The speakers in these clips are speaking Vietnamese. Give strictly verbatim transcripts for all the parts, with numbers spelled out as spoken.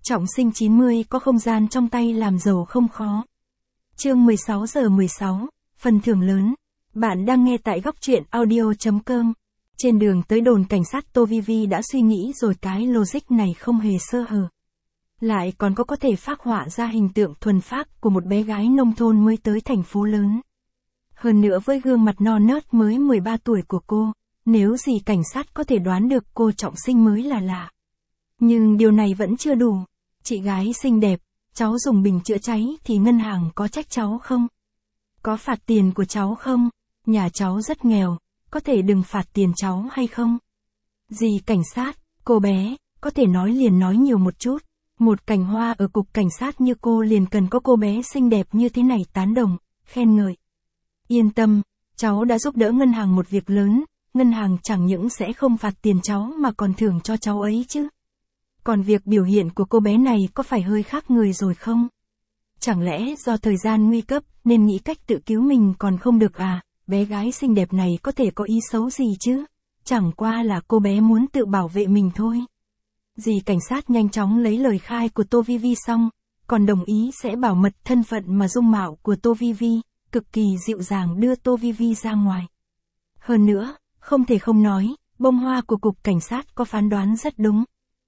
Trọng sinh chín mươi có không gian trong tay làm giàu không khó. Chương mười sáu giờ mười sáu, phần thưởng lớn. Bạn đang nghe tại góc truyện audio chấm com. Trên đường tới đồn cảnh sát Tô Vi Vi đã suy nghĩ rồi, cái logic này không hề sơ hở. Lại còn có có thể phác họa ra hình tượng thuần phác của một bé gái nông thôn mới tới thành phố lớn. Hơn nữa với gương mặt non nớt mới mười ba tuổi của cô, nếu gì cảnh sát có thể đoán được cô Trọng sinh mới là lạ. Nhưng điều này vẫn chưa đủ. Chị gái xinh đẹp, cháu dùng bình chữa cháy thì ngân hàng có trách cháu không? Có phạt tiền của cháu không? Nhà cháu rất nghèo, có thể đừng phạt tiền cháu hay không? Dì cảnh sát, cô bé, có thể nói liền nói nhiều một chút. Một cảnh hoa ở cục cảnh sát như cô liền cần có cô bé xinh đẹp như thế này tán đồng, khen ngợi. Yên tâm, cháu đã giúp đỡ ngân hàng một việc lớn, ngân hàng chẳng những sẽ không phạt tiền cháu mà còn thưởng cho cháu ấy chứ. Còn việc biểu hiện của cô bé này có phải hơi khác người rồi không? Chẳng lẽ do thời gian nguy cấp nên nghĩ cách tự cứu mình còn không được à? Bé gái xinh đẹp này có thể có ý xấu gì chứ? Chẳng qua là cô bé muốn tự bảo vệ mình thôi. Dì cảnh sát nhanh chóng lấy lời khai của Tô Vi Vi xong, còn đồng ý sẽ bảo mật thân phận mà dung mạo của Tô Vi Vi, cực kỳ dịu dàng đưa Tô Vi Vi ra ngoài. Hơn nữa, không thể không nói, bông hoa của cục cảnh sát có phán đoán rất đúng.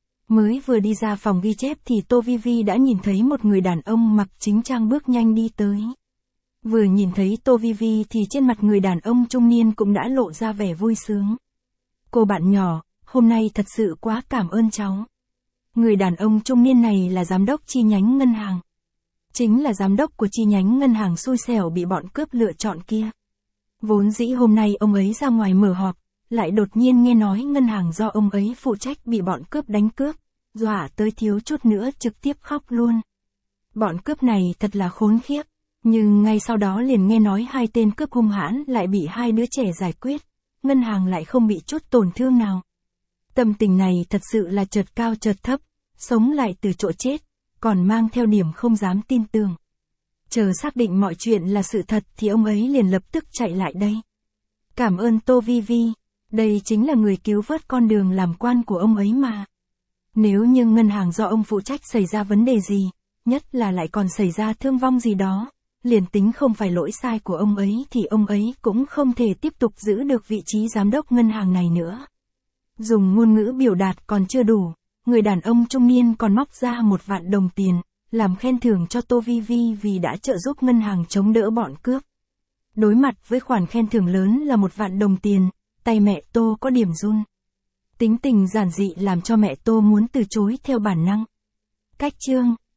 Mới vừa đi ra phòng ghi chép thì Tô Vi Vi đã nhìn thấy một người đàn ông mặc chính trang bước nhanh đi tới. Vừa nhìn thấy Tô Vi Vi thì trên mặt người đàn ông trung niên cũng đã lộ ra vẻ vui sướng. Cô bạn nhỏ, hôm nay thật sự quá cảm ơn cháu. Người đàn ông trung niên này là giám đốc chi nhánh ngân hàng. Chính là giám đốc của chi nhánh ngân hàng xui xẻo bị bọn cướp lựa chọn kia. Vốn dĩ hôm nay ông ấy ra ngoài mở họp, lại đột nhiên nghe nói ngân hàng do ông ấy phụ trách bị bọn cướp đánh cướp, dọa tới thiếu chút nữa trực tiếp khóc luôn. Bọn cướp này thật là khốn khiếp, nhưng ngay sau đó liền nghe nói hai tên cướp hung hãn lại bị hai đứa trẻ giải quyết, ngân hàng lại không bị chút tổn thương nào. Tâm tình này thật sự là chợt cao chợt thấp, sống lại từ chỗ chết, còn mang theo điểm không dám tin tưởng. Chờ xác định mọi chuyện là sự thật thì ông ấy liền lập tức chạy lại đây. Cảm ơn Tô Vi Vi, đây chính là người cứu vớt con đường làm quan của ông ấy mà. Nếu như ngân hàng do ông phụ trách xảy ra vấn đề gì, nhất là lại còn xảy ra thương vong gì đó, liền tính không phải lỗi sai của ông ấy thì ông ấy cũng không thể tiếp tục giữ được vị trí giám đốc ngân hàng này nữa. Dùng ngôn ngữ biểu đạt còn chưa đủ, người đàn ông trung niên còn móc ra một vạn đồng tiền, làm khen thưởng cho Tô Vi Vi vì đã trợ giúp ngân hàng chống đỡ bọn cướp. Đối mặt với khoản khen thưởng lớn là một vạn đồng tiền, tay mẹ Tô có điểm run. Tính tình giản dị làm cho mẹ Tô muốn từ chối theo bản năng. Cách chương